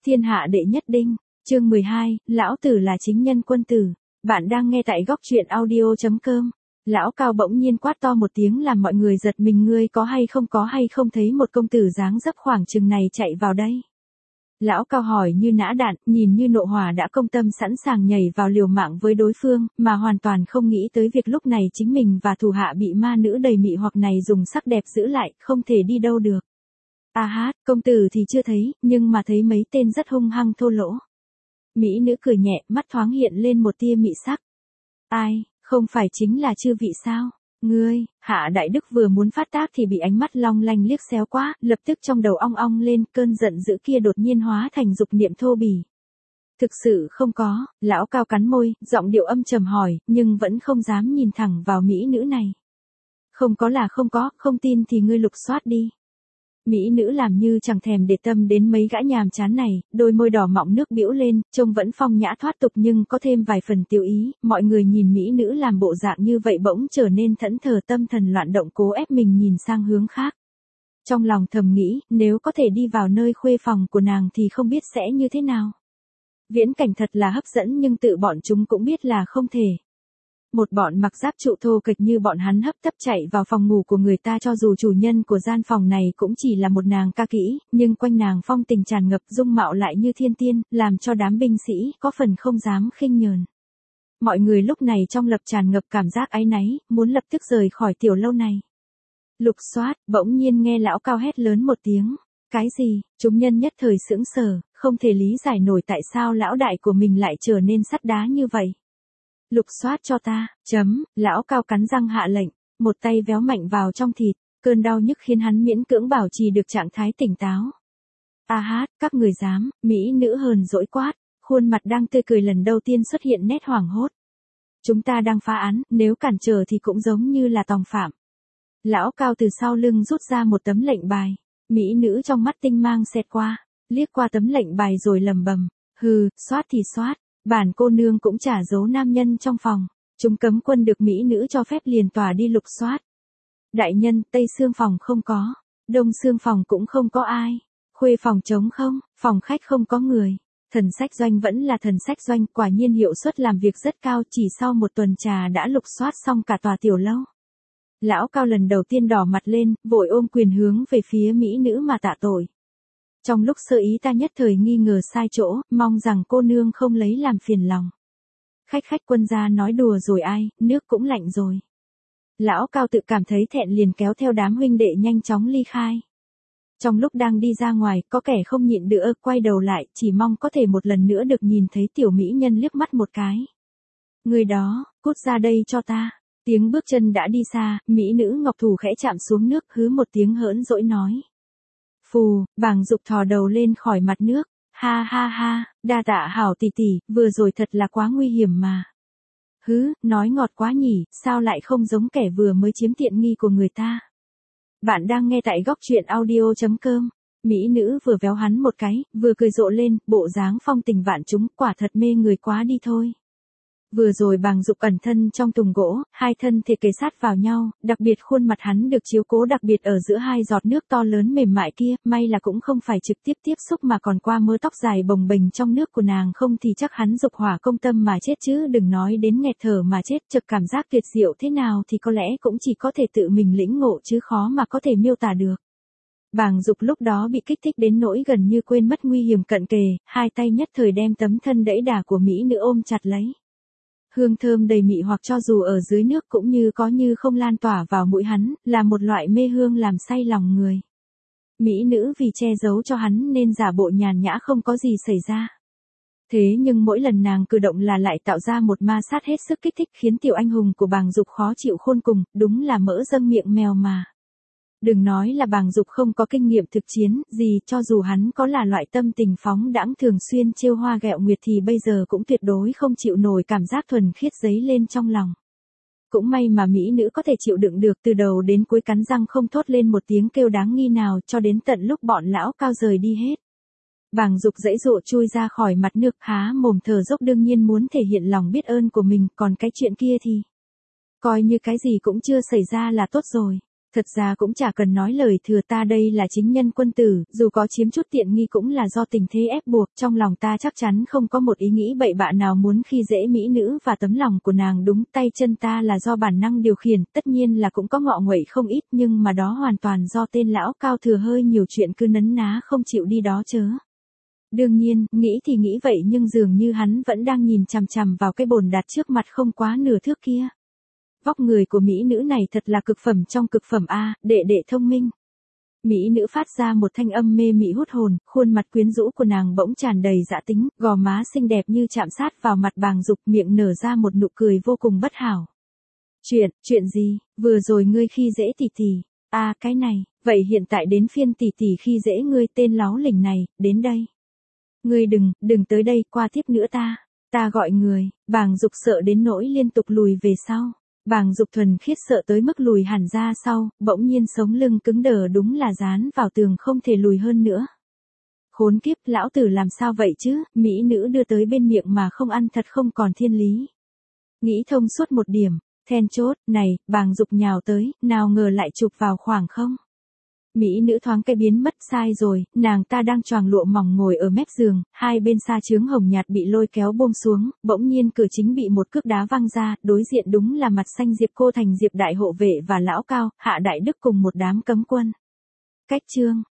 Thiên hạ đệ nhất đinh, chương 12, lão tử là chính nhân quân tử. Bạn đang nghe tại góc truyện audio.com. Lão Cao bỗng nhiên quát to một tiếng làm mọi người giật mình, ngươi có hay không thấy một công tử dáng dấp khoảng chừng này chạy vào đây. Lão Cao hỏi như nã đạn, nhìn như nộ hỏa đã công tâm sẵn sàng nhảy vào liều mạng với đối phương, mà hoàn toàn không nghĩ tới việc lúc này chính mình và thủ hạ bị ma nữ đầy mị hoặc này dùng sắc đẹp giữ lại, không thể đi đâu được. Công tử thì chưa thấy, nhưng mà thấy mấy tên rất hung hăng thô lỗ. Mỹ nữ cười nhẹ, mắt thoáng hiện lên một tia mị sắc. Ai, không phải chính là chư vị sao? Ngươi, Hạ Đại Đức vừa muốn phát tác thì bị ánh mắt long lanh liếc xéo quá, lập tức trong đầu ong ong lên, cơn giận dữ kia đột nhiên hóa thành dục niệm thô bỉ. Thực sự không có, lão Cao cắn môi, giọng điệu âm trầm hỏi, nhưng vẫn không dám nhìn thẳng vào mỹ nữ này. Không có là không có, không tin thì ngươi lục soát đi. Mỹ nữ làm như chẳng thèm để tâm đến mấy gã nhàm chán này, đôi môi đỏ mọng nước bĩu lên, trông vẫn phong nhã thoát tục nhưng có thêm vài phần tiêu ý, mọi người nhìn mỹ nữ làm bộ dạng như vậy bỗng trở nên thẫn thờ, tâm thần loạn động, cố ép mình nhìn sang hướng khác. Trong lòng thầm nghĩ, nếu có thể đi vào nơi khuê phòng của nàng thì không biết sẽ như thế nào. Viễn cảnh thật là hấp dẫn nhưng tự bọn chúng cũng biết là không thể. Một bọn mặc giáp trụ thô kịch như bọn hắn hấp tấp chạy vào phòng ngủ của người ta, cho dù chủ nhân của gian phòng này cũng chỉ là một nàng ca kỹ, nhưng quanh nàng phong tình tràn ngập, dung mạo lại như thiên tiên, làm cho đám binh sĩ có phần không dám khinh nhờn. Mọi người lúc này trong lập tràn ngập cảm giác áy náy, muốn lập tức rời khỏi tiểu lâu này. Lục soát, bỗng nhiên nghe lão Cao hét lớn một tiếng. Cái gì? Chúng nhân nhất thời sững sờ, không thể lý giải nổi tại sao lão đại của mình lại trở nên sắt đá như vậy. Lục soát cho ta, lão Cao cắn răng hạ lệnh, một tay véo mạnh vào trong thịt, cơn đau nhức khiến hắn miễn cưỡng bảo trì được trạng thái tỉnh táo. Các người dám, mỹ nữ hờn dỗi quát, khuôn mặt đang tươi cười lần đầu tiên xuất hiện nét hoảng hốt. Chúng ta đang phá án, nếu cản trở thì cũng giống như là tòng phạm. Lão Cao từ sau lưng rút ra một tấm lệnh bài, mỹ nữ trong mắt tinh mang xẹt qua, liếc qua tấm lệnh bài rồi lầm bầm, hừ, soát thì soát. Bản cô nương cũng trả dấu nam nhân trong phòng, chúng cấm quân được mỹ nữ cho phép liền tỏa đi lục soát. Đại nhân, Tây Xương phòng không có, Đông Xương phòng cũng không có ai, khuê phòng trống không, phòng khách không có người. Thần sách doanh vẫn là thần sách doanh, quả nhiên hiệu suất làm việc rất cao, chỉ sau một tuần trà đã lục soát xong cả tòa tiểu lâu. Lão Cao lần đầu tiên đỏ mặt lên, vội ôm quyền hướng về phía mỹ nữ mà tạ tội. Trong lúc sơ ý ta nhất thời nghi ngờ sai chỗ, mong rằng cô nương không lấy làm phiền lòng. Khách quân gia nói đùa rồi ai, nước cũng lạnh rồi. Lão Cao tự cảm thấy thẹn liền kéo theo đám huynh đệ nhanh chóng ly khai. Trong lúc đang đi ra ngoài, có kẻ không nhịn được quay đầu lại, chỉ mong có thể một lần nữa được nhìn thấy tiểu mỹ nhân liếc mắt một cái. Người đó, cút ra đây cho ta. Tiếng bước chân đã đi xa, mỹ nữ ngọc thủ khẽ chạm xuống nước, hứ một tiếng hớn dỗi nói. Phù, Bàng Dục thò đầu lên khỏi mặt nước, ha, đa tạ hảo tỷ tỷ, vừa rồi thật là quá nguy hiểm mà. Nói ngọt quá nhỉ, sao lại không giống kẻ vừa mới chiếm tiện nghi của người ta. Bạn đang nghe tại góc truyện audio.com, mỹ nữ vừa véo hắn một cái, vừa cười rộ lên, bộ dáng phong tình vạn chúng, quả thật mê người quá đi thôi. Vừa rồi Bàng Dục ẩn thân trong tùng gỗ, hai thân thể kề sát vào nhau, đặc biệt khuôn mặt hắn được chiếu cố đặc biệt ở giữa hai giọt nước to lớn mềm mại kia, may là cũng không phải trực tiếp tiếp xúc mà còn qua mớ tóc dài bồng bềnh trong nước của nàng, không thì chắc hắn dục hỏa công tâm mà chết chứ đừng nói đến nghẹt thở mà chết. Trực cảm giác tuyệt diệu thế nào thì có lẽ cũng chỉ có thể tự mình lĩnh ngộ chứ khó mà có thể miêu tả được. Bàng Dục lúc đó bị kích thích đến nỗi gần như quên mất nguy hiểm cận kề, hai tay nhất thời đem tấm thân đẫy đà của mỹ nữ ôm chặt lấy. Hương thơm đầy mị hoặc cho dù ở dưới nước cũng như có như không lan tỏa vào mũi hắn, là một loại mê hương làm say lòng người. Mỹ nữ vì che giấu cho hắn nên giả bộ nhàn nhã không có gì xảy ra. Thế nhưng mỗi lần nàng cử động là lại tạo ra một ma sát hết sức kích thích khiến tiểu anh hùng của Bàng Dục khó chịu khôn cùng, đúng là mỡ dâng miệng mèo mà. Đừng nói là Bàng Dục không có kinh nghiệm thực chiến gì, cho dù hắn có là loại tâm tình phóng đãng thường xuyên trêu hoa ghẹo nguyệt thì bây giờ cũng tuyệt đối không chịu nổi cảm giác thuần khiết dấy lên trong lòng. Cũng may mà mỹ nữ có thể chịu đựng được, từ đầu đến cuối cắn răng không thốt lên một tiếng kêu đáng nghi nào cho đến tận lúc bọn lão Cao rời đi hết. Bàng Dục giãy giụa chui ra khỏi mặt nước, há mồm thở dốc, đương nhiên muốn thể hiện lòng biết ơn của mình, còn cái chuyện kia thì coi như cái gì cũng chưa xảy ra là tốt rồi. Thật ra cũng chả cần nói lời thừa, ta đây là chính nhân quân tử, dù có chiếm chút tiện nghi cũng là do tình thế ép buộc, trong lòng ta chắc chắn không có một ý nghĩ bậy bạ nào muốn khi dễ mỹ nữ và tấm lòng của nàng, đúng, tay chân ta là do bản năng điều khiển, tất nhiên là cũng có ngọ nguậy không ít, nhưng mà đó hoàn toàn do tên lão Cao thừa hơi nhiều chuyện cứ nấn ná không chịu đi đó chớ. Đương nhiên, nghĩ thì nghĩ vậy nhưng dường như hắn vẫn đang nhìn chằm chằm vào cái bồn đặt trước mặt không quá nửa thước kia. Vóc người của mỹ nữ này thật là cực phẩm trong cực phẩm a, đệ đệ thông minh. Mỹ nữ phát ra một thanh âm mê mị hút hồn, khuôn mặt quyến rũ của nàng bỗng tràn đầy dã tính, gò má xinh đẹp như chạm sát vào mặt Bàng Dục, miệng nở ra một nụ cười vô cùng bất hảo. Chuyện gì, vừa rồi ngươi khi dễ tỷ tỷ, cái này, vậy hiện tại đến phiên tỷ tỷ khi dễ ngươi tên láo lỉnh này, đến đây. Ngươi đừng tới đây, qua tiếp nữa ta gọi người, Bàng Dục sợ đến nỗi liên tục lùi về sau. Bàng Dục thuần khiết sợ tới mức lùi hẳn ra sau, bỗng nhiên sống lưng cứng đờ đúng là dán vào tường không thể lùi hơn nữa. Khốn kiếp, lão tử làm sao vậy chứ, mỹ nữ đưa tới bên miệng mà không ăn thật không còn thiên lý. Nghĩ thông suốt một điểm, then chốt, này, Bàng Dục nhào tới, nào ngờ lại chụp vào khoảng không. Mỹ nữ thoáng cái biến mất, sai rồi, nàng ta đang choàng lụa mỏng ngồi ở mép giường, hai bên sa chướng hồng nhạt bị lôi kéo buông xuống, bỗng nhiên cửa chính bị một cước đá văng ra, đối diện đúng là mặt xanh Diệp Cô Thành, Diệp đại hộ vệ và lão Cao, Hạ Đại Đức cùng một đám cấm quân. Cách chương